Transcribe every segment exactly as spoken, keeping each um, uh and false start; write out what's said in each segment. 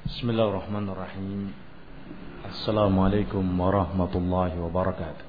Bismillahirrahmanirrahim. Assalamualaikum warahmatullahi wabarakatuh.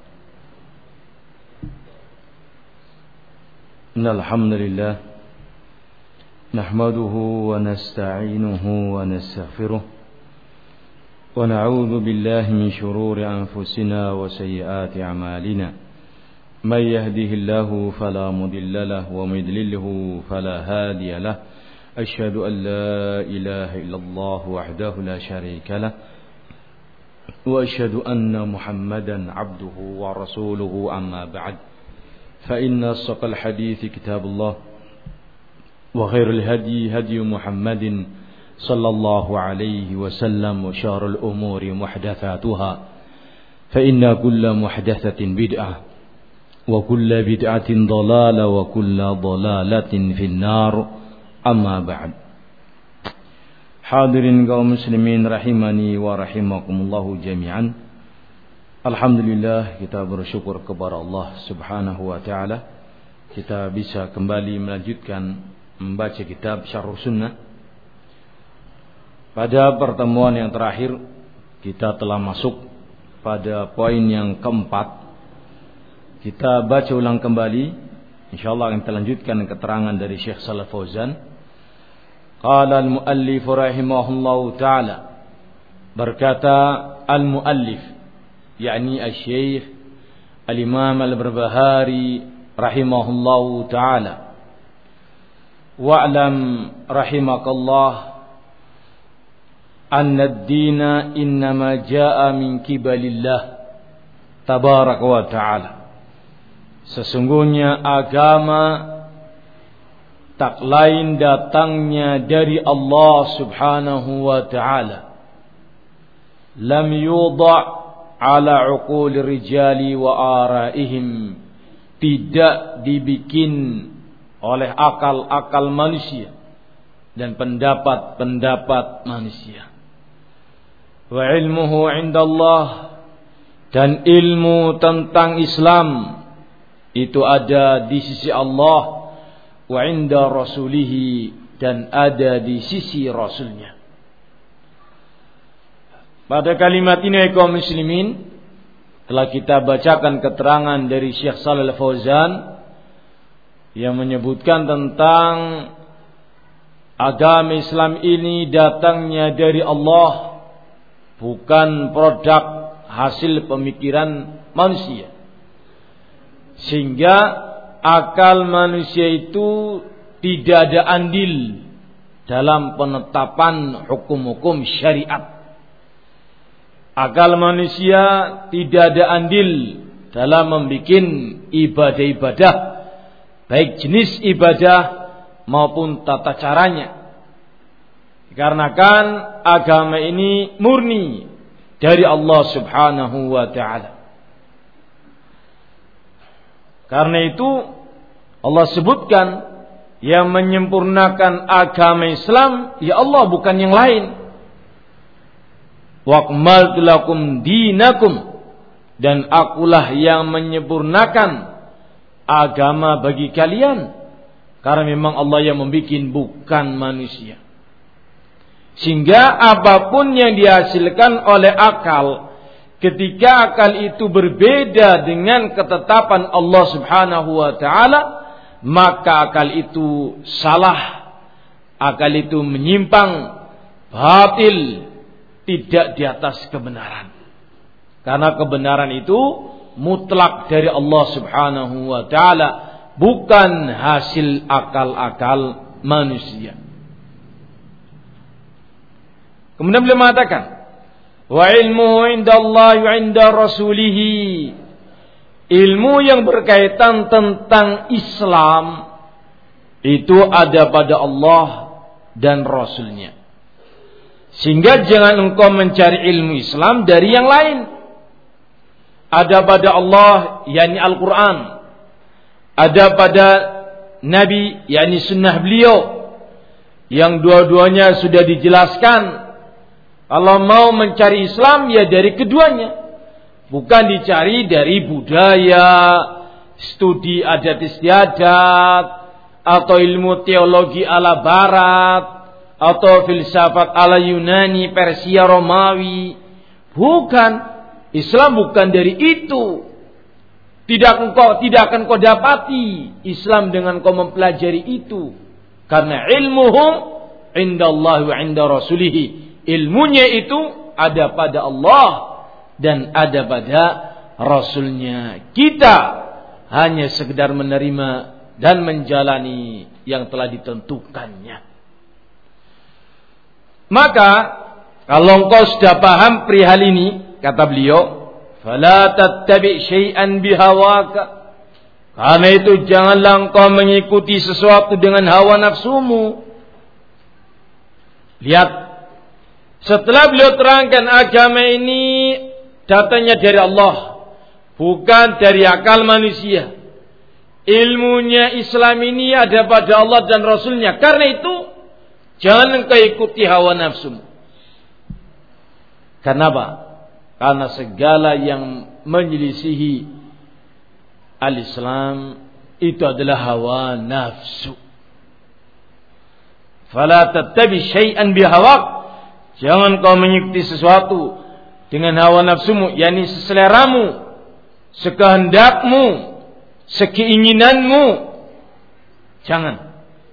Innal hamdalillah nahmaduhu wa nasta'inuhu wa nastaghfiruh wa na'udzu billahi min shururi anfusina wa sayyiati a'malina. May yahdihillahu fala mudilla lahu wa may yudlilhu fala hadiya lahu. أشهد أن لا إله إلا الله وحده لا شريك له وأشهد أن محمدا عبده ورسوله أما بعد فإن أصدق الحديث كتاب الله وخير الهدي هدي محمد صلى الله عليه وسلم وشر الأمور محدثاتها فإن كل محدثة بدعة وكل بدعة ضلالة وكل ضلالة في النار. Amma ba'd. Hadirin kaum muslimin rahimani wa rahimakumullahu jami'an. Alhamdulillah, kita bersyukur kepada Allah Subhanahu wa taala kita bisa kembali melanjutkan membaca kitab Syarh Sunnah. Pada pertemuan yang terakhir kita telah masuk pada poin yang keempat. Kita baca ulang kembali, insyaallah akan kita lanjutkan keterangan dari Syekh Shalih Fauzan. Qala al-muallif rahimahullahu ta'ala, berkata al-muallif yakni al-syekh al-imam al-Barbahari rahimahullahu ta'ala, wa'lam rahimakallah anna ad-dina innama jaa min kibalillah tabaraka wa ta'ala. Sesungguhnya agama tak lain datangnya dari Allah Subhanahu wa ta'ala. Lam yudha' ala uqul rijali wa araihim, tidak dibikin oleh akal-akal manusia dan pendapat-pendapat manusia. Wa ilmuhu indallah, dan ilmu tentang Islam itu ada di sisi Allah, wa inda rasulihi, dan ada di sisi rasulnya. Pada kalimat ini kaum muslimin telah kita bacakan keterangan dari Syekh Shalih Fauzan yang menyebutkan tentang agama Islam ini datangnya dari Allah, bukan produk hasil pemikiran manusia. Sehingga akal manusia itu tidak ada andil dalam penetapan hukum-hukum syariat. Akal manusia tidak ada andil dalam membuat ibadah-ibadah, baik jenis ibadah maupun tata caranya. Dikarenakan agama ini murni dari Allah Subhanahu wa ta'ala. Karena itu Allah sebutkan yang menyempurnakan agama Islam ya Allah, bukan yang lain. Wa akmaltu lakum dinakum, dan akulah yang menyempurnakan agama bagi kalian. Karena memang Allah yang membuat, bukan manusia. Sehingga apapun yang dihasilkan oleh akal, ketika akal itu berbeda dengan ketetapan Allah Subhanahu wa ta'ala, maka akal itu salah, akal itu menyimpang, batil, tidak di atas kebenaran. Karena kebenaran itu mutlak dari Allah Subhanahu wa ta'ala, bukan hasil akal-akal manusia. Kemudian beliau mengatakan, wa ilmuhu indallahi wa inda rasulihi, ilmu yang berkaitan tentang Islam itu ada pada Allah dan Rasulnya. Sehingga jangan engkau mencari ilmu Islam dari yang lain. Ada pada Allah, yakni Al-Quran. Ada pada Nabi, yakni sunnah beliau, yang dua-duanya sudah dijelaskan. Kalau mau mencari Islam ya dari keduanya, bukan dicari dari budaya, studi adat istiadat, atau ilmu teologi ala barat, atau filsafat ala Yunani, Persia, Romawi. Bukan. Islam bukan dari itu. Tidak engkau tidak akan kau dapati Islam dengan kau mempelajari itu. Karena ilmuhum indallahi wa inda rasulih. Ilmunya itu ada pada Allah dan ada pada Rasulnya. Kita hanya sekedar menerima dan menjalani yang telah ditentukannya. Maka kalau engkau sudah paham perihal ini, kata beliau, fala tattabi syai'an bihawaka. Karena itu janganlah engkau mengikuti sesuatu dengan hawa nafsumu. Lihat, setelah beliau terangkan agama ini datangnya dari Allah, bukan dari akal manusia. Ilmunya Islam ini ada pada Allah dan Rasulnya. Karena itu jangan engkau ikuti hawa nafsumu. Kenapa? Karena segala yang menyelisihi al-Islam itu adalah hawa nafsu. Fala tattabi syai'an bihawak. Jangan kau mengikuti sesuatu dengan hawa nafsumu, yakni seseleramu, sekehendakmu, sekeinginanmu. Jangan.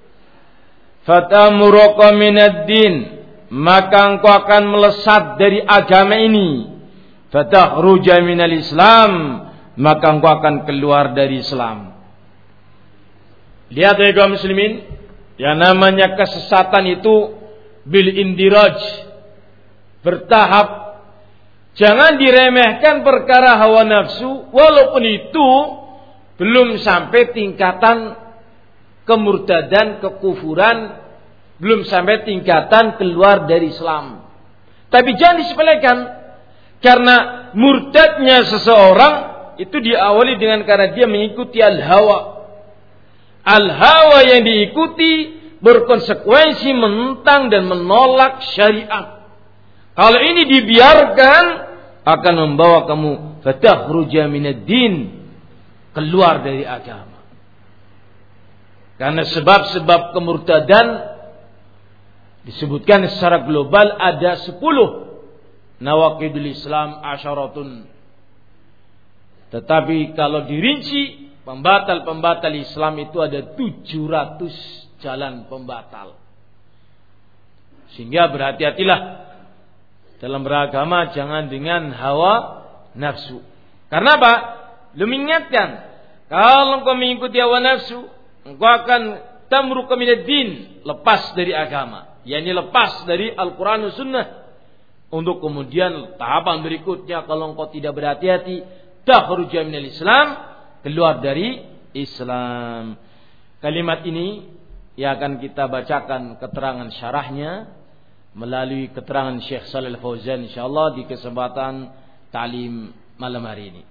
Fatamuruka minad din, maka engkau akan melesat dari agama ini. Fatahruja minal Islam, maka engkau akan keluar dari Islam. Lihat ya kaum muslimin, yang namanya kesesatan itu bil indiraj, bertahap. Jangan diremehkan perkara hawa nafsu, walaupun itu belum sampai tingkatan kemurtadan, kekufuran, belum sampai tingkatan keluar dari Islam. Tapi jangan disepelekan, karena murtadnya seseorang itu diawali dengan karena dia mengikuti al-hawa. Al-hawa yang diikuti berkonsekuensi menentang dan menolak syariat. Kalau ini dibiarkan akan membawa kamu fatahruja minad din, keluar dari agama. Karena sebab-sebab kemurtadan disebutkan secara global ada sepuluh nawaqidul Islam asyaratun. Tetapi kalau dirinci, pembatal-pembatal Islam itu ada tujuh ratus jalan pembatal. Sehingga berhati-hatilah dalam beragama, jangan dengan hawa nafsu. Karena apa? Lu mengingatkan, kalau engkau mengikuti hawa nafsu, engkau akan tamruqa minad din, lepas dari agama, yakni lepas dari Al-Quran dan Sunnah. Untuk kemudian tahapan berikutnya, kalau engkau tidak berhati-hati, takhruja minal Islam, keluar dari Islam. Kalimat ini yang akan kita bacakan keterangan syarahnya melalui keterangan Syekh Shalih Al-Fauzan insyaallah di kesempatan ta'lim malam hari ini.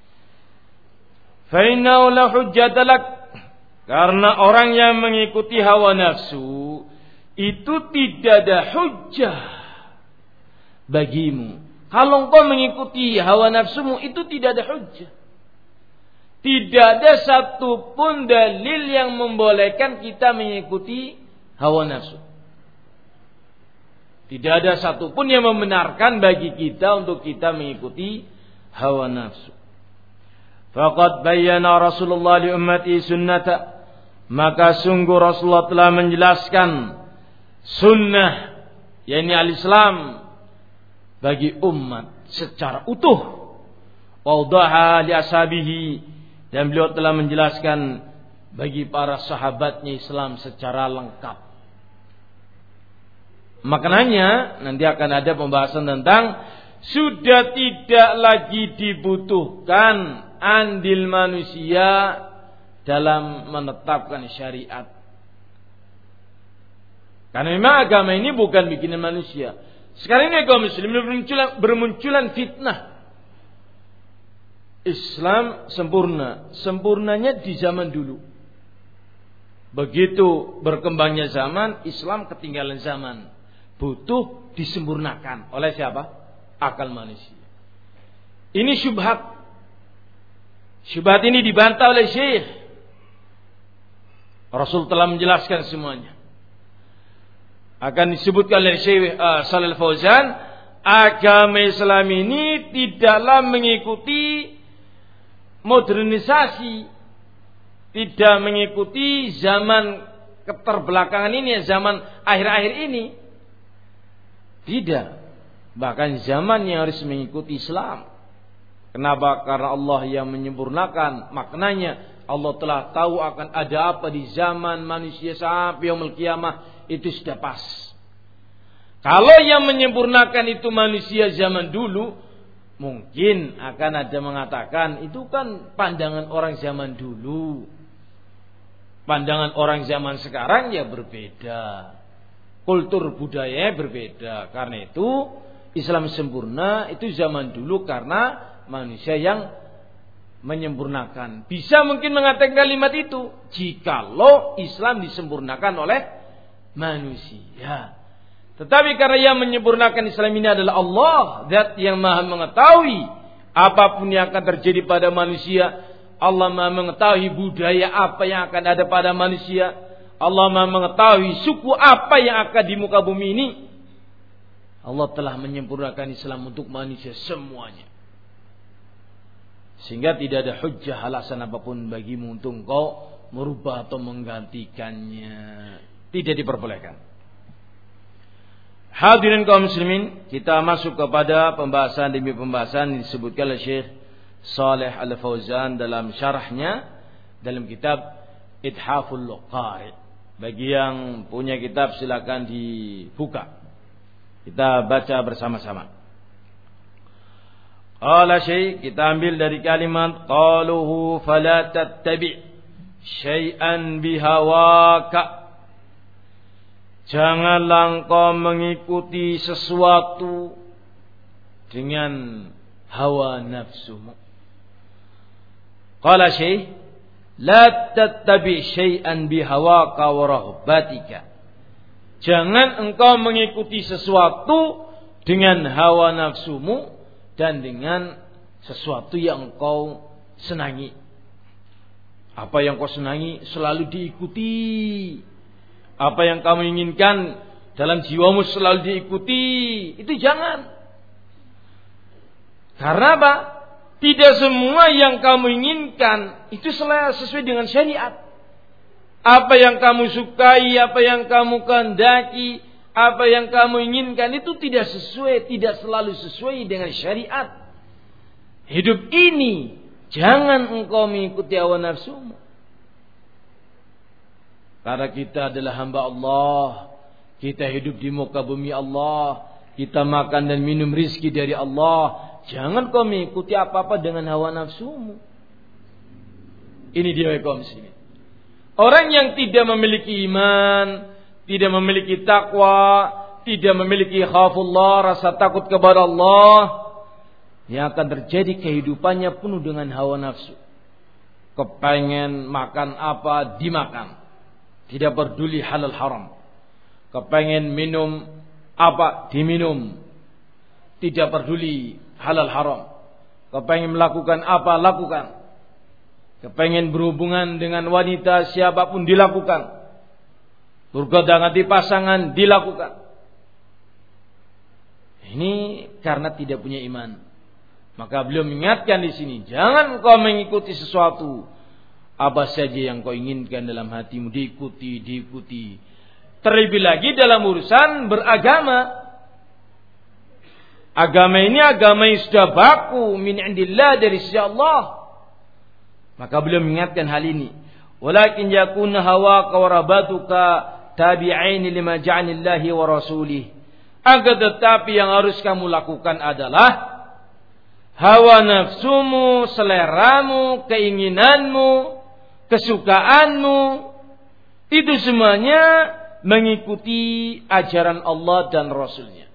Fa innahu la hujjata lak, karena orang yang mengikuti hawa nafsu itu tidak ada hujjah bagimu. Kalau engkau mengikuti hawa nafsumu itu tidak ada hujjah. Tidak ada satupun dalil yang membolehkan kita mengikuti hawa nafsu. Tidak ada satupun yang membenarkan bagi kita untuk kita mengikuti hawa nafsu. Faqad bayyana Rasulullah li ummati sunnata, maka sungguh Rasulullah telah menjelaskan sunnah, yakni al-Islam, bagi umat secara utuh. Wadaha li ashabihi, dan beliau telah menjelaskan bagi para sahabatnya Islam secara lengkap. Maknanya nanti akan ada pembahasan tentang sudah tidak lagi dibutuhkan andil manusia dalam menetapkan syariat. Karena memang agama ini bukan bikinan manusia. Sekarang ini kaum muslimin bermunculan, bermunculan fitnah. Islam sempurna, sempurnanya di zaman dulu. Begitu berkembangnya zaman, Islam ketinggalan zaman. Butuh disempurnakan oleh siapa? Akal manusia. Ini syubhat. Syubhat ini dibantah oleh Syekh. Rasul telah menjelaskan semuanya. Akan disebutkan oleh Syekh uh, Shalal Fauzan, agama Islam ini tidaklah mengikuti modernisasi, tidak mengikuti zaman keterbelakangan ini, zaman akhir-akhir ini. Tidak. Bahkan zaman yang harus mengikuti Islam. Kenapa? Karena Allah yang menyempurnakan maknanya. Allah telah tahu akan ada apa di zaman manusia sampai yaumul qiyamah, itu sudah pas. Kalau yang menyempurnakan itu manusia zaman dulu, mungkin akan ada mengatakan itu kan pandangan orang zaman dulu. Pandangan orang zaman sekarang ya berbeda. Kultur budaya berbeda. Karena itu Islam sempurna itu zaman dulu karena manusia yang menyempurnakan. Bisa mungkin mengatakan kalimat itu jikalau Islam disempurnakan oleh manusia. Tetapi karena yang menyempurnakan Islam ini adalah Allah, Zat yang Maha mengetahui apapun yang akan terjadi pada manusia. Allah Maha mengetahui budaya apa yang akan ada pada manusia. Allah Maha mengetahui suku apa yang akan di muka bumi ini. Allah telah menyempurnakan Islam untuk manusia semuanya. Sehingga tidak ada hujjah alasan apapun bagimu untuk engkau merubah atau menggantikannya. Tidak diperbolehkan. Hadirin kaum muslimin, kita masuk kepada pembahasan demi pembahasan yang disebutkan oleh Syekh Shalih Al-Fauzan dalam syarahnya dalam kitab Ithaful Qari. Bagi yang punya kitab silakan dibuka. Kita baca bersama-sama. Qala Syekh, kita ambil dari kalimat qaluhu fala tattabi' syai'an bihawaka. Janganlah engkau mengikuti sesuatu dengan hawa nafsumu. Qala Syekh, la tattabi' syai'an bihawaka wa rahbatika. Jangan engkau mengikuti sesuatu dengan hawa nafsumu dan dengan sesuatu yang engkau senangi. Apa yang kau senangi selalu diikuti. Apa yang kamu inginkan dalam jiwamu selalu diikuti. Itu jangan. Karena apa? Tidak semua yang kamu inginkan itu sesuai dengan syariat. Apa yang kamu sukai, apa yang kamu kehendaki, apa yang kamu inginkan itu tidak sesuai, tidak selalu sesuai dengan syariat. Hidup ini jangan engkau mengikuti hawa nafsumu. Karena kita adalah hamba Allah, kita hidup di muka bumi Allah, kita makan dan minum rizki dari Allah. Jangan kau mengikuti apa-apa dengan hawa nafsumu. Ini dia kaum muslimin. Orang yang tidak memiliki iman, tidak memiliki takwa, tidak memiliki khaufullah, rasa takut kepada Allah, yang akan terjadi kehidupannya penuh dengan hawa nafsu. Kepengen makan apa, dimakan. Tidak peduli halal haram. Kepengen minum apa, diminum. Tidak peduli halal haram. Kepengen melakukan apa, lakukan. Kepengen berhubungan dengan wanita siapapun dilakukan. Bergoda-ganti pasangan dilakukan. Ini karena tidak punya iman. Maka beliau mengingatkan di sini, jangan kau mengikuti sesuatu. Apa saja yang kau inginkan dalam hatimu diikuti, diikuti. Terlebih lagi dalam urusan beragama. Agama ini agama yang sudah baku min indillah, dari sisi Allah. Maka beliau mengingatkan hal ini. Walakin yakun hawa wa rabatuka tabi'aini lima ja'anillahi wa rasulih. Agar tetapi yang harus kamu lakukan adalah hawa nafsumu, seleramu, keinginanmu, kesukaanmu, itu semuanya mengikuti ajaran Allah dan Rasulnya.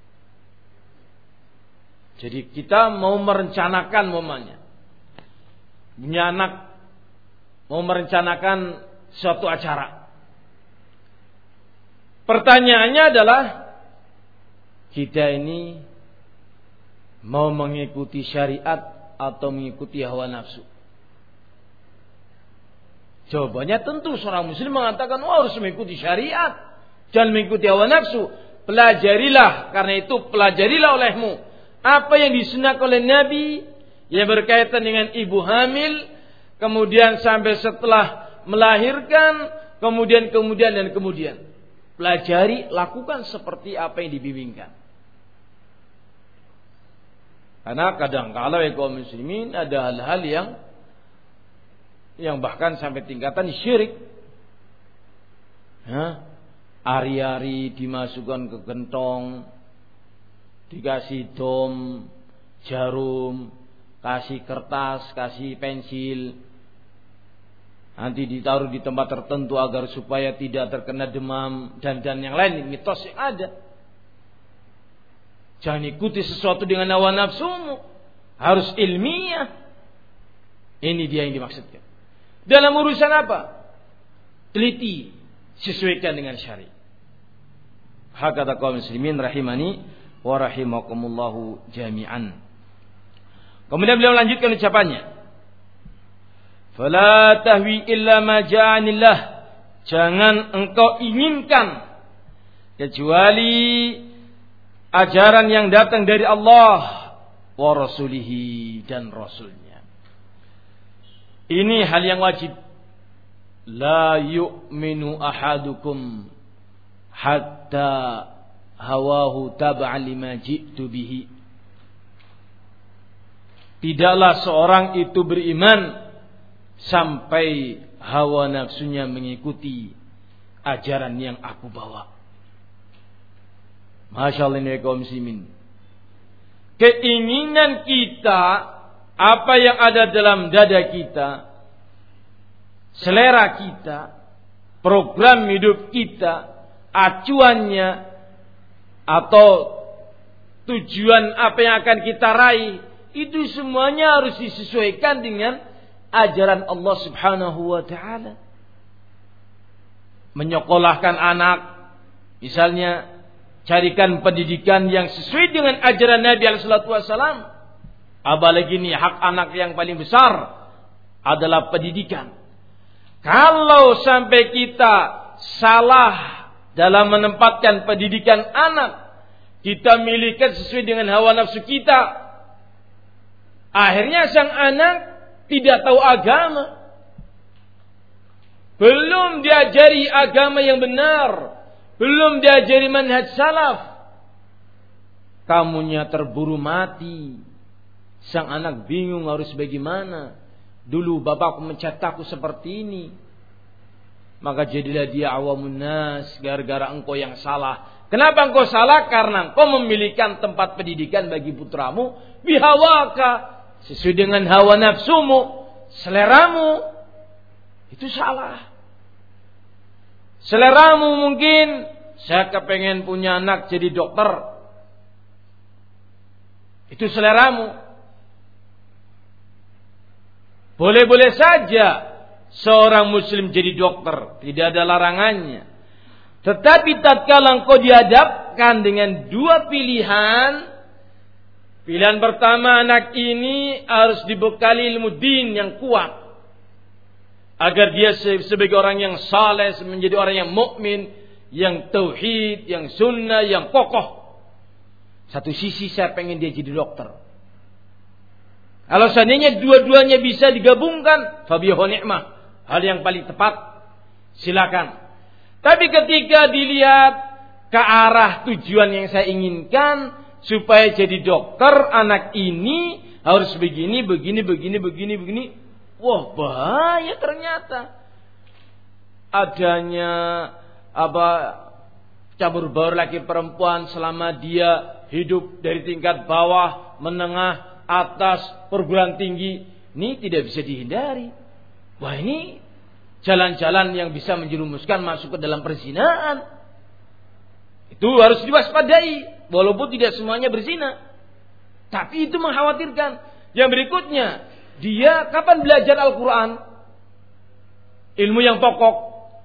Jadi kita mau merencanakan momennya, punya anak, mau merencanakan suatu acara. Pertanyaannya adalah, kita ini mau mengikuti syariat atau mengikuti hawa nafsu? Jawabannya tentu seorang muslim mengatakan, oh, harus mengikuti syariat. Jangan mengikuti hawa nafsu. Pelajarilah, karena itu pelajarilah olehmu apa yang disunahkan oleh Nabi yang berkaitan dengan ibu hamil, kemudian sampai setelah melahirkan, kemudian kemudian dan kemudian. Pelajari, lakukan seperti apa yang dibimbingkan. Karena kadang-kala ya kaum muslimin ada hal-hal yang yang bahkan sampai tingkatan syirik. Hah? Ari-ari dimasukkan ke gentong, dikasih dom, jarum, kasih kertas, kasih pensil, nanti ditaruh di tempat tertentu agar supaya tidak terkena demam dan dan yang lain, mitos yang ada. Jangan ikuti sesuatu dengan hawa nafsumu, harus ilmiah. Ini dia yang dimaksudkan. Dalam urusan apa? Teliti, sesuaikan dengan syariat. Hakata kaum muslimin rahimani wa rahimakumullahu jami'an. Kemudian beliau lanjutkan ucapannya. Fala tahwi illa ma ja'anillah. Jangan engkau inginkan kecuali ajaran yang datang dari Allah wa rasulihi dan rasulnya. Ini hal yang wajib. La yu'minu ahadukum hatta hawahu tab'an lima ji'tu bihi. Tidaklah seorang itu beriman sampai hawa nafsunya mengikuti ajaran yang aku bawa. Masya Allah ini kaum muslimin. Keinginan kita, apa yang ada dalam dada kita, selera kita, program hidup kita, acuannya atau tujuan apa yang akan kita raih, itu semuanya harus disesuaikan dengan ajaran Allah Subhanahu wa taala. Menyekolahkan anak, misalnya carikan pendidikan yang sesuai dengan ajaran Nabi alaihi salatu wasallam. Apalagi ini hak anak yang paling besar adalah pendidikan. Kalau sampai kita salah dalam menempatkan pendidikan anak, kita milihkan sesuai dengan hawa nafsu kita, akhirnya sang anak tidak tahu agama, belum diajari agama yang benar, belum diajari manhaj salaf, kamunya terburu mati. Sang anak bingung harus bagaimana. Dulu bapakku mencetakku seperti ini, maka jadilah dia awamun nas, gara-gara engkau yang salah. Kenapa engkau salah? Karena engkau memilihkan tempat pendidikan bagi putramu bihawaka, sesuai dengan hawa nafsumu, seleramu. Itu salah. Seleramu mungkin, saya kepengen punya anak jadi dokter. Itu seleramu. Boleh-boleh saja seorang muslim jadi dokter, tidak ada larangannya. Tetapi tatkala engkau dihadapkan dengan dua pilihan, pilihan pertama, anak ini harus dibekali ilmu din yang kuat, agar dia sebagai orang yang saleh, menjadi orang yang mukmin, yang tauhid, yang sunnah, yang kokoh. Satu sisi saya pengen dia jadi dokter. Kalau seandainya dua-duanya bisa digabungkan, fabihu ni'mah, hal yang paling tepat, silakan. Tapi ketika dilihat ke arah tujuan yang saya inginkan, supaya jadi dokter, anak ini harus begini, begini, begini, begini, begini. Wah, bahaya ternyata. Adanya apa campur baur laki perempuan selama dia hidup dari tingkat bawah, menengah, atas, perguruan tinggi, ini tidak bisa dihindari. Wah, ini jalan-jalan yang bisa menjerumuskan masuk ke dalam perzinahan. Itu harus diwaspadai, walaupun tidak semuanya berzina. Tapi itu mengkhawatirkan. Yang berikutnya, dia kapan belajar Al-Quran? Ilmu yang pokok.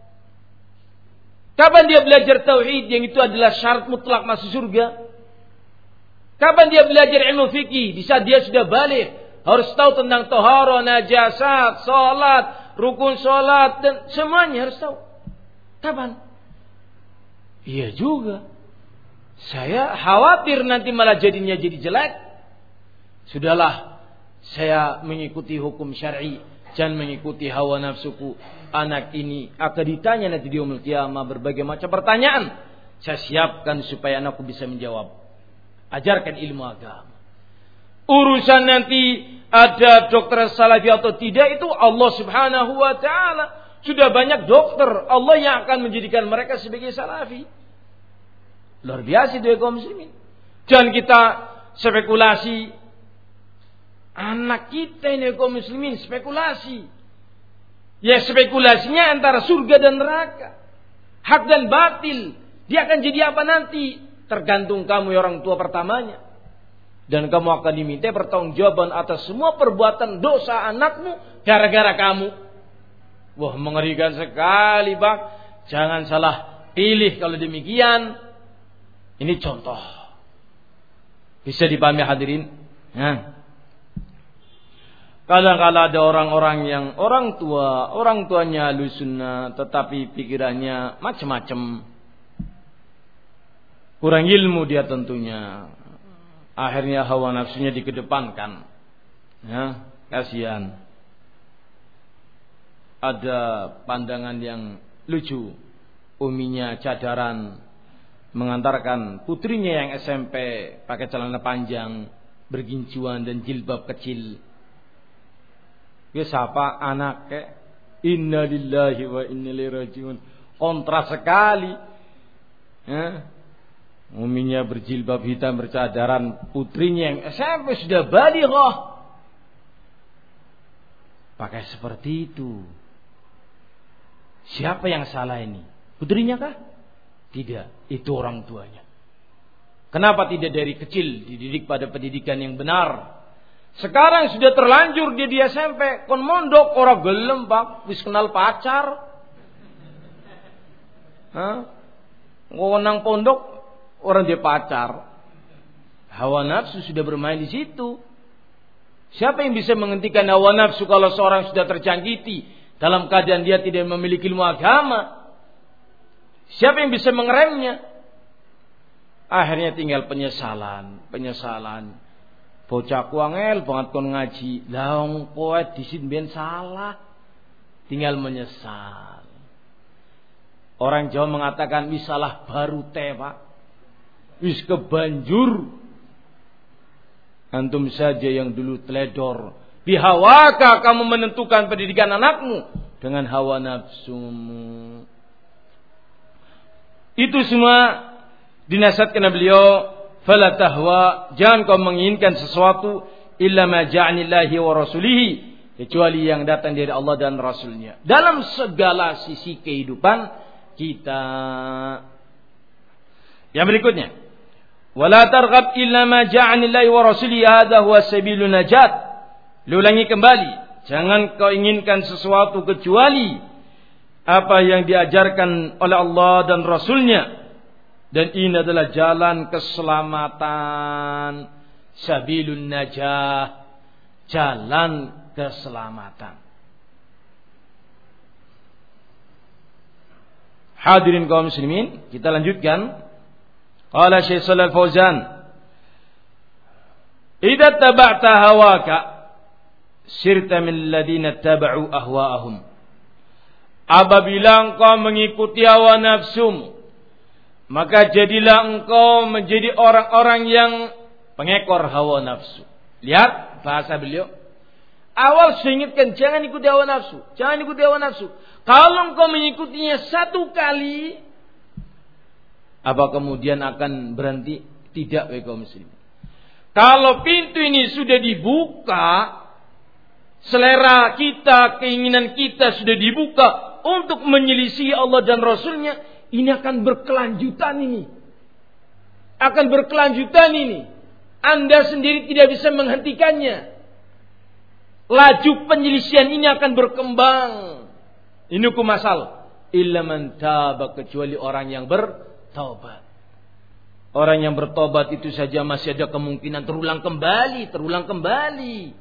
Kapan dia belajar tauhid yang itu adalah syarat mutlak masuk surga? Kapan dia belajar ilmu fikih? Di saat dia sudah balik, harus tahu tentang tohara, najasat, salat, rukun salat, dan semuanya harus tahu. Kapan? Iya juga. Saya khawatir nanti malah jadinya jadi jelek. Sudahlah, saya mengikuti hukum syar'i, jangan mengikuti hawa nafsuku. Anak ini akan ditanya nanti di yaumul qiyamah berbagai macam pertanyaan. Saya siapkan supaya anakku bisa menjawab. Ajarkan ilmu agama. Urusan nanti ada dokter salafi atau tidak itu Allah Subhanahu wa taala. Sudah banyak dokter Allah yang akan menjadikan mereka sebagai salafi. Luar biasa itu kaum muslimin. Jangan kita spekulasi. Anak kita ini kaum muslimin spekulasi. Ya spekulasinya antara surga dan neraka. Hak dan batil. Dia akan jadi apa nanti? Tergantung kamu ya orang tua pertamanya. Dan kamu akan diminta pertanggungjawaban atas semua perbuatan dosa anakmu gara-gara kamu. Wah, mengerikan sekali, Bang. Jangan salah pilih kalau demikian. Ini contoh. Bisa dipahami hadirin? Nah. Kadang-kadang ada orang-orang yang orang tua, orang tuanya Ahlus Sunnah, tetapi pikirannya macam-macam. Kurang ilmu dia tentunya. Akhirnya hawa nafsunya dikedepankan. Ya, kasihan. Ada pandangan yang lucu. Uminya cadaran mengantarkan putrinya yang S M P pakai celana panjang, bergincuan dan jilbab kecil. Ya siapa anak ke? Inna lillahi wa inna ilaihi rajiun. Kontra sekali. Ya. Uminya berjilbab hitam bercadaran, putrinya yang S M P sudah balighah pakai seperti itu. Siapa yang salah ini? Putrinya kah? Tidak, itu orang tuanya. Kenapa tidak dari kecil dididik pada pendidikan yang benar? Sekarang sudah terlanjur dia di S M P, kon mondok ora gelem, Pak, wis kenal pacar. Hah? Ngonang pondok orang dia pacar. Hawa nafsu sudah bermain di situ. Siapa yang bisa menghentikan hawa nafsu kalau seorang sudah terjangkiti dalam keadaan dia tidak memiliki ilmu agama? Siapa yang bisa mengeremnya? Akhirnya tinggal penyesalan, penyesalan. Bocah kuangel banget kon ngaji. Lah wong kowe disin ben salah. Tinggal menyesal. Orang Jawa mengatakan wis salah baru teh, Pak. Wis kebanjur. Antum saja yang dulu teledor. Bihawaka kamu menentukan pendidikan anakmu dengan hawa nafsumu. Itu semua dinasihatkan beliau, fala tahwa, jangan kau menginginkan sesuatu illa ma ja'anillahi wa rasulihi, kecuali yang datang dari Allah dan Rasulnya. Dalam segala sisi kehidupan kita. Yang berikutnya, wala targhab illa ma ja'anillahi wa rasulihi, hadha huwa sabilun najat. Diulangi kembali, jangan kau inginkan sesuatu kecuali apa yang diajarkan oleh Allah dan Rasulnya. Dan ini adalah jalan keselamatan. Sabilun najah, jalan keselamatan. Hadirin kaum muslimin, kita lanjutkan. Qala Syekh Shalal Fauzan, idza taba'ta hawaka sirta min ladina taba'u ahwa'ahum. Apabila engkau mengikuti hawa nafsumu, maka jadilah engkau menjadi orang-orang yang pengekor hawa nafsu. Lihat bahasa beliau. Awal saya ingatkan, jangan ikuti hawa nafsu. Jangan ikuti hawa nafsu. Kalau engkau mengikutinya satu kali, apa kemudian akan berhenti? Tidak, wahai kaum muslimin. Kalau pintu ini sudah dibuka, selera kita, keinginan kita sudah dibuka untuk menyelisih Allah dan Rasulnya, ini akan berkelanjutan ini. Akan berkelanjutan ini. Anda sendiri tidak bisa menghentikannya. Laju penyelisihan ini akan berkembang. Ini hukum asal. Illa man taba, kecuali orang yang bertaubat. Orang yang bertobat itu saja masih ada kemungkinan terulang kembali, terulang kembali.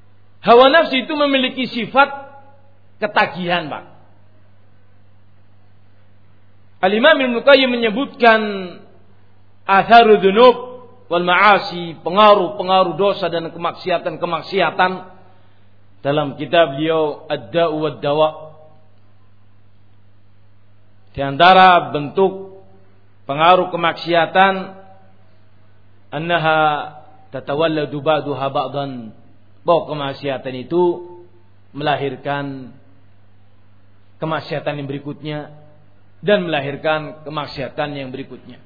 Hawa nafsu itu memiliki sifat ketagihan, Pak. Al-Imam Ibnu Qayyim menyebutkan atharu dzunub wal ma'asi, pengaruh-pengaruh dosa dan kemaksiatan-kemaksiatan dalam kitab beliau Ad-Da'u wad-Dawa. Di antara bentuk pengaruh kemaksiatan annaha tatawalladu ba'daha ba'dan, bahwa kemaksiatan itu melahirkan kemaksiatan yang berikutnya dan melahirkan kemaksiatan yang berikutnya.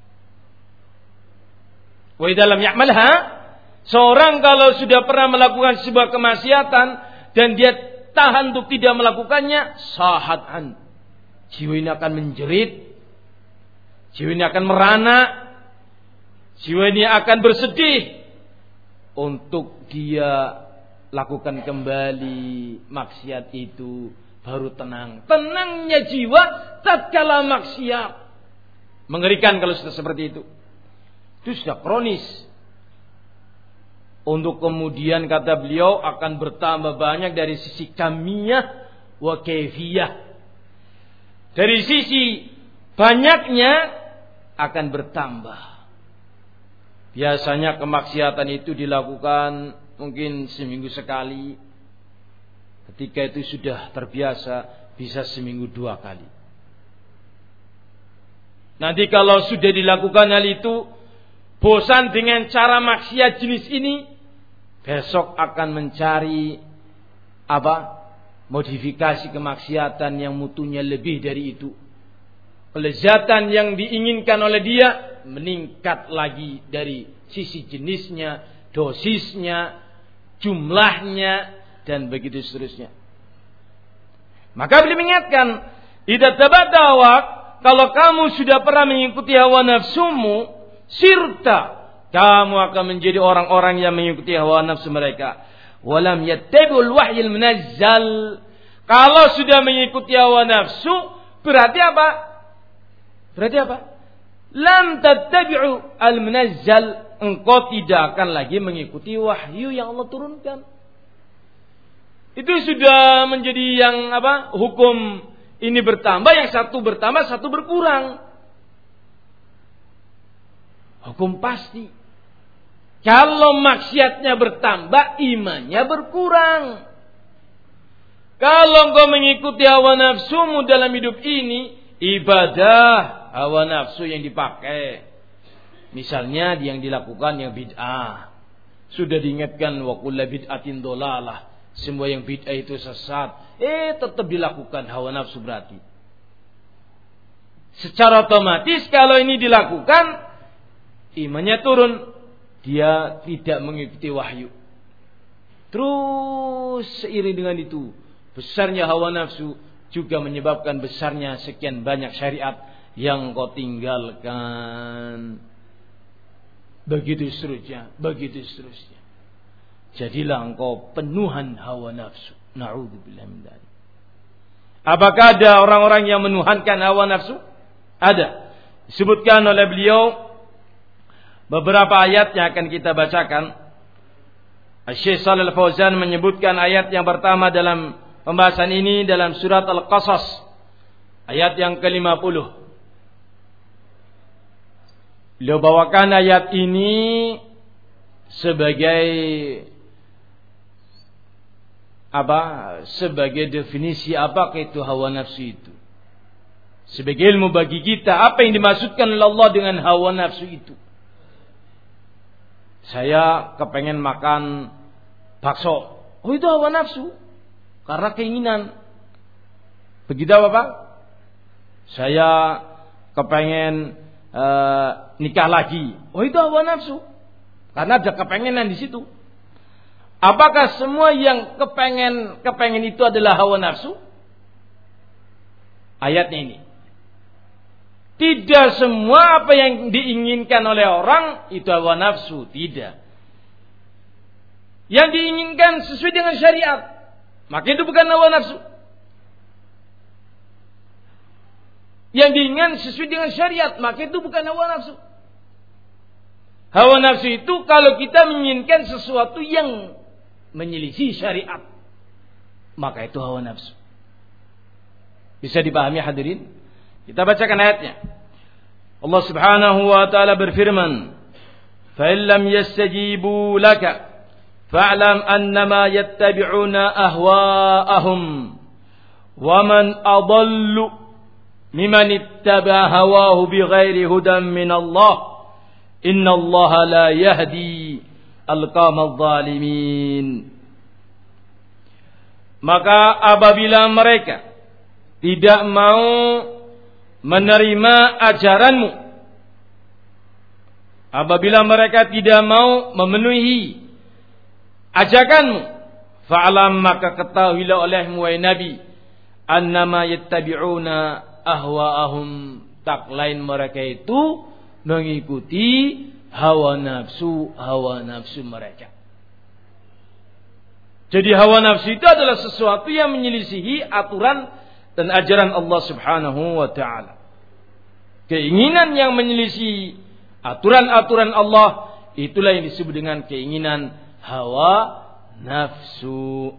Wa dalam ya'malha, seorang kalau sudah pernah melakukan sebuah kemaksiatan dan dia tahan untuk tidak melakukannya, sahat'an, jiwa ini akan menjerit, jiwa ini akan merana, jiwa ini akan bersedih untuk dia lakukan kembali maksiat itu, baru tenang. Tenangnya jiwa tatkala maksiat. Mengerikan kalau sudah seperti itu. Itu sudah kronis. Untuk kemudian kata beliau akan bertambah banyak dari sisi kamiyah wa kaifiyah. Dari sisi banyaknya akan bertambah. Biasanya kemaksiatan itu dilakukan mungkin seminggu sekali. Ketika itu sudah terbiasa, bisa seminggu dua kali. Nanti kalau sudah dilakukan hal itu, bosan dengan cara maksiat jenis ini, besok akan mencari apa? Modifikasi kemaksiatan yang mutunya lebih dari itu. Kelezatan yang diinginkan oleh dia meningkat lagi dari sisi jenisnya, dosisnya, jumlahnya, dan begitu seterusnya. Maka beliau mengingatkan, idza tabadawak, kalau kamu sudah pernah mengikuti hawa nafsumu, sirta, kamu akan menjadi orang-orang yang mengikuti hawa nafsu mereka. Walam yattabi'ul wahyil munazzal. Kalau sudah mengikuti hawa nafsu, berarti apa? Berarti apa? Lam tattabi'u al-munazzal. Engkau tidak akan lagi mengikuti wahyu yang Allah turunkan. Itu sudah menjadi yang apa? Hukum ini bertambah, yang satu bertambah, satu berkurang. Hukum pasti. Kalau maksiatnya bertambah, imannya berkurang. Kalau engkau mengikuti hawa nafsumu dalam hidup ini, ibadah hawa nafsu yang dipakai. Misalnya yang dilakukan yang bid'ah. Sudah diingatkan wa kullu bid'atin dhalalah. Semua yang bid'ah itu sesat. Eh tetap dilakukan hawa nafsu berarti. Secara otomatis kalau ini dilakukan, imannya turun. Dia tidak mengikuti wahyu. Terus seiring dengan itu, besarnya hawa nafsu juga menyebabkan besarnya sekian banyak syariat yang kau tinggalkan. Begitu seterusnya, begitu seterusnya. Jadilah engkau penuhan hawa nafsu. Na'udzubillah min dzalik. Apakah ada orang-orang yang menuhankan hawa nafsu? Ada. Disebutkan oleh beliau beberapa ayat yang akan kita bacakan. Syekh Shalal Fauzan menyebutkan ayat yang pertama dalam pembahasan ini dalam surat Al-Qasas, ayat yang ke lima puluh. Beliau bawakan ayat ini sebagai apa? Sebagai definisi apakah itu hawa nafsu itu. Sebagai ilmu bagi kita, apa yang dimaksudkan oleh Allah dengan hawa nafsu itu. Saya kepengen makan bakso. Oh itu hawa nafsu. Karena keinginan. Begitu apa Pak? Saya kepengen uh, nikah lagi. Oh itu hawa nafsu. Karena ada kepengenan di situ. Apakah semua yang kepengen kepengen itu adalah hawa nafsu? Ayatnya ini. Tidak semua apa yang diinginkan oleh orang itu hawa nafsu. Tidak. Yang diinginkan sesuai dengan syariat, maka itu bukan hawa nafsu. Yang diinginkan sesuai dengan syariat, maka itu bukan hawa nafsu. Hawa nafsu itu kalau kita menginginkan sesuatu yang menyelisih syariat, maka itu hawa nafsu. Bisa dipahami hadirin? Kita bacakan ayatnya. Allah Subhanahu wa taala berfirman, "Fa in lam yastajibu laka fa'lam annama yattabi'una ahwa'ahum wa man adallu mimman ittaba'a hawahu bighairi hudan min Allah innallaha la yahdi al-qawmal zalimin." Maka apabila mereka tidak mau menerima ajaranmu, apabila mereka tidak mau memenuhi ajakanmu, fa'alam maka ketahuilah olehmu wahai Nabi, annama yattabi'una ahwa'ahum, tak lain mereka itu mengikuti hawa nafsu hawa nafsu mereka. Jadi hawa nafsu itu adalah sesuatu yang menyelisihi aturan dan ajaran Allah Subhanahu wa taala. Keinginan yang menyelisihi aturan-aturan Allah, itulah yang disebut dengan keinginan hawa nafsu.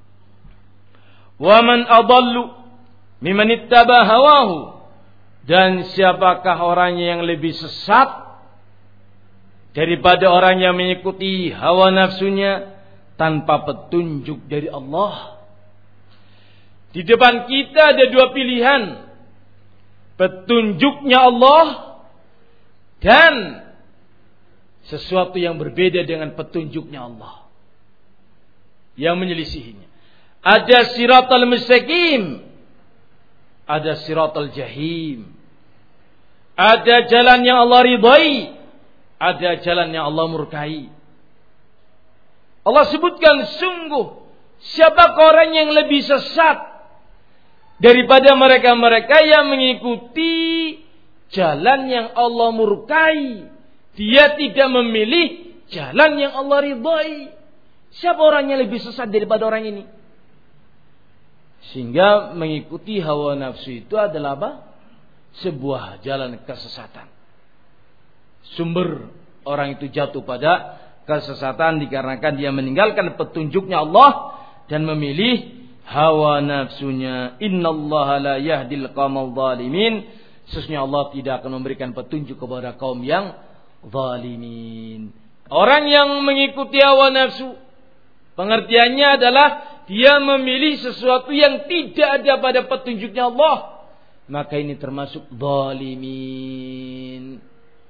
Wa man adallu mimman ittaba hawahu, dan siapakah orangnya yang lebih sesat daripada orang yang mengikuti hawa nafsunya tanpa petunjuk dari Allah. Di depan kita ada dua pilihan, petunjuknya Allah dan sesuatu yang berbeda dengan petunjuknya Allah yang menyelisihinya. Ada siratal mustaqim, ada siratal jahim. Ada jalan yang Allah ridai, ada jalan yang Allah murkai. Allah sebutkan sungguh siapa orang yang lebih sesat daripada mereka-mereka yang mengikuti jalan yang Allah murkai. Dia tidak memilih jalan yang Allah ridai. Siapa orang yang lebih sesat daripada orang ini? Sehingga mengikuti hawa nafsu itu adalah apa? Sebuah jalan kesesatan. Sumber orang itu jatuh pada kesesatan dikarenakan dia meninggalkan petunjuknya Allah dan memilih hawa nafsunya. Innallaha la yahdil qaumal zalimin. Sesungguhnya Allah tidak akan memberikan petunjuk kepada kaum yang zalimin. Orang yang mengikuti hawa nafsu, pengertiannya adalah dia memilih sesuatu yang tidak ada pada petunjuknya Allah, maka ini termasuk zalimin.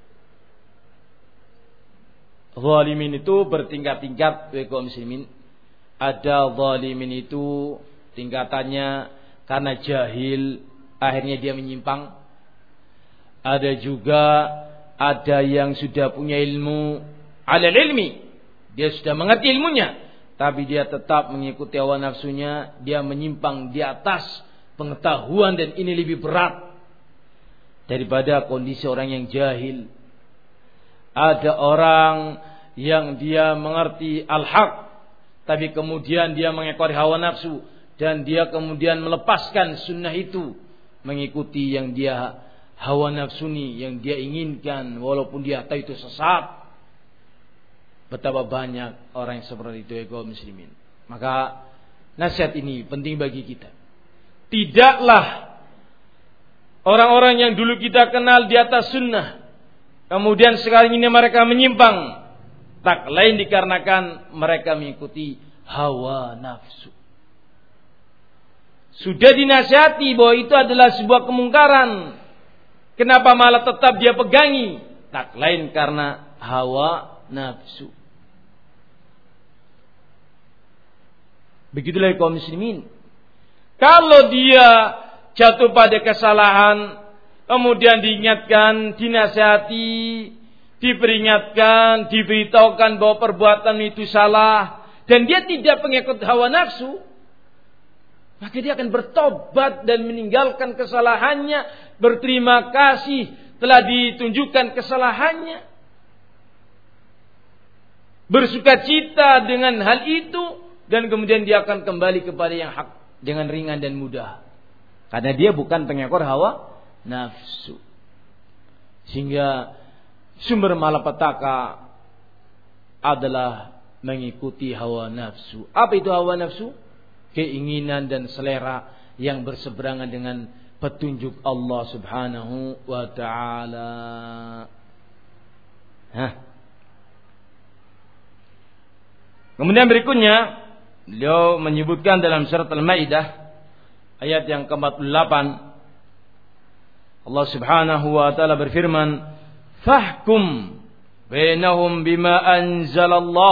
Zalimin itu bertingkat-tingkat, kaum muslimin. Ada zalimin itu tingkatannya karena jahil, akhirnya dia menyimpang. Ada juga ada yang sudah punya ilmu, alal ilmi, dia sudah mengerti ilmunya, tapi dia tetap mengikuti hawa nafsunya, dia menyimpang di atas pengetahuan, dan ini lebih berat daripada kondisi orang yang jahil. Ada orang yang dia mengerti al-haq, tapi kemudian dia mengekori hawa nafsu, dan dia kemudian melepaskan sunnah itu, mengikuti yang dia hawa nafsuni, yang dia inginkan, walaupun dia tahu itu sesat. Betapa banyak orang yang seperti itu, ya kaum muslimin. Maka nasihat ini penting bagi kita. Tidaklah orang-orang yang dulu kita kenal di atas sunnah, kemudian sekarang ini mereka menyimpang, tak lain dikarenakan mereka mengikuti hawa nafsu. Sudah dinasihati bahwa itu adalah sebuah kemungkaran, kenapa malah tetap dia pegangi? Tak lain karena hawa nafsu. Begitulah kaum muslimin. Kalau dia jatuh pada kesalahan, kemudian diingatkan, dinasihati, diperingatkan, diberitahukan bahwa perbuatan itu salah, dan dia tidak pengikut hawa nafsu, maka dia akan bertobat dan meninggalkan kesalahannya, berterima kasih telah ditunjukkan kesalahannya, bersukacita dengan hal itu, dan kemudian dia akan kembali kepada yang hak dengan ringan dan mudah, karena dia bukan pengekor hawa nafsu. Sehingga sumber malapetaka adalah mengikuti hawa nafsu. Apa itu hawa nafsu? Keinginan dan selera yang berseberangan dengan petunjuk Allah Subhanahu wa taala. Hah. Kemudian berikutnya beliau menyebutkan dalam surat Al-Maidah ayat yang ke empat puluh delapan, Allah Subhanahu wa taala berfirman, "Fahkum bainahum bima anzalallah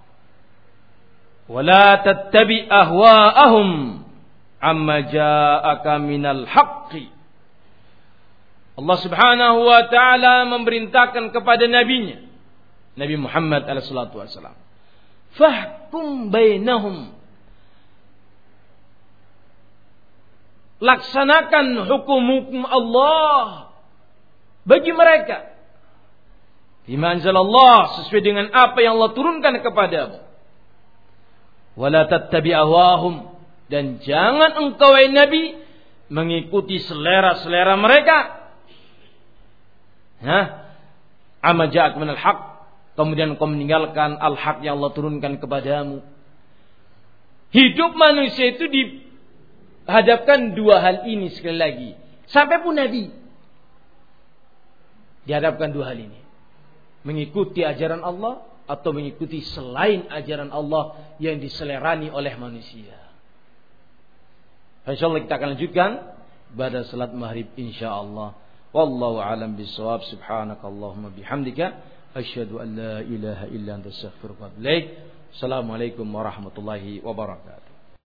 wa la tattabi ahwa'ahum amma ja'aka minal haqqi." Allah Subhanahu wa taala memerintahkan kepada nabinya, Nabi Muhammad alaihi salatu wasallam, "Fahkum bainahum." Laksanakan hukum-hukum Allah bagi mereka. Bima anzalallah, sesuai dengan apa yang Allah turunkan kepadamu. Wala tattabi ahwahum, dan jangan engkau wahai Nabi mengikuti selera-selera mereka. Hah? Amma ja'ak minal haq, kemudian engkau meninggalkan al-haq yang Allah turunkan kepadamu. Hidup manusia itu dihadapkan dua hal ini sekali lagi. Sampai pun Nabi dihadapkan dua hal ini. Mengikuti ajaran Allah atau mengikuti selain ajaran Allah yang diselerani oleh manusia. InsyaAllah kita akan lanjutkan pada salat maghrib insyaAllah. Wallahu a'lam bishawab. Subhanakallahumma bihamdika asyhadu an la ilaha illa anta astaghfiruka wa atubu ilaik. Assalamualaikum warahmatullahi wabarakatuh.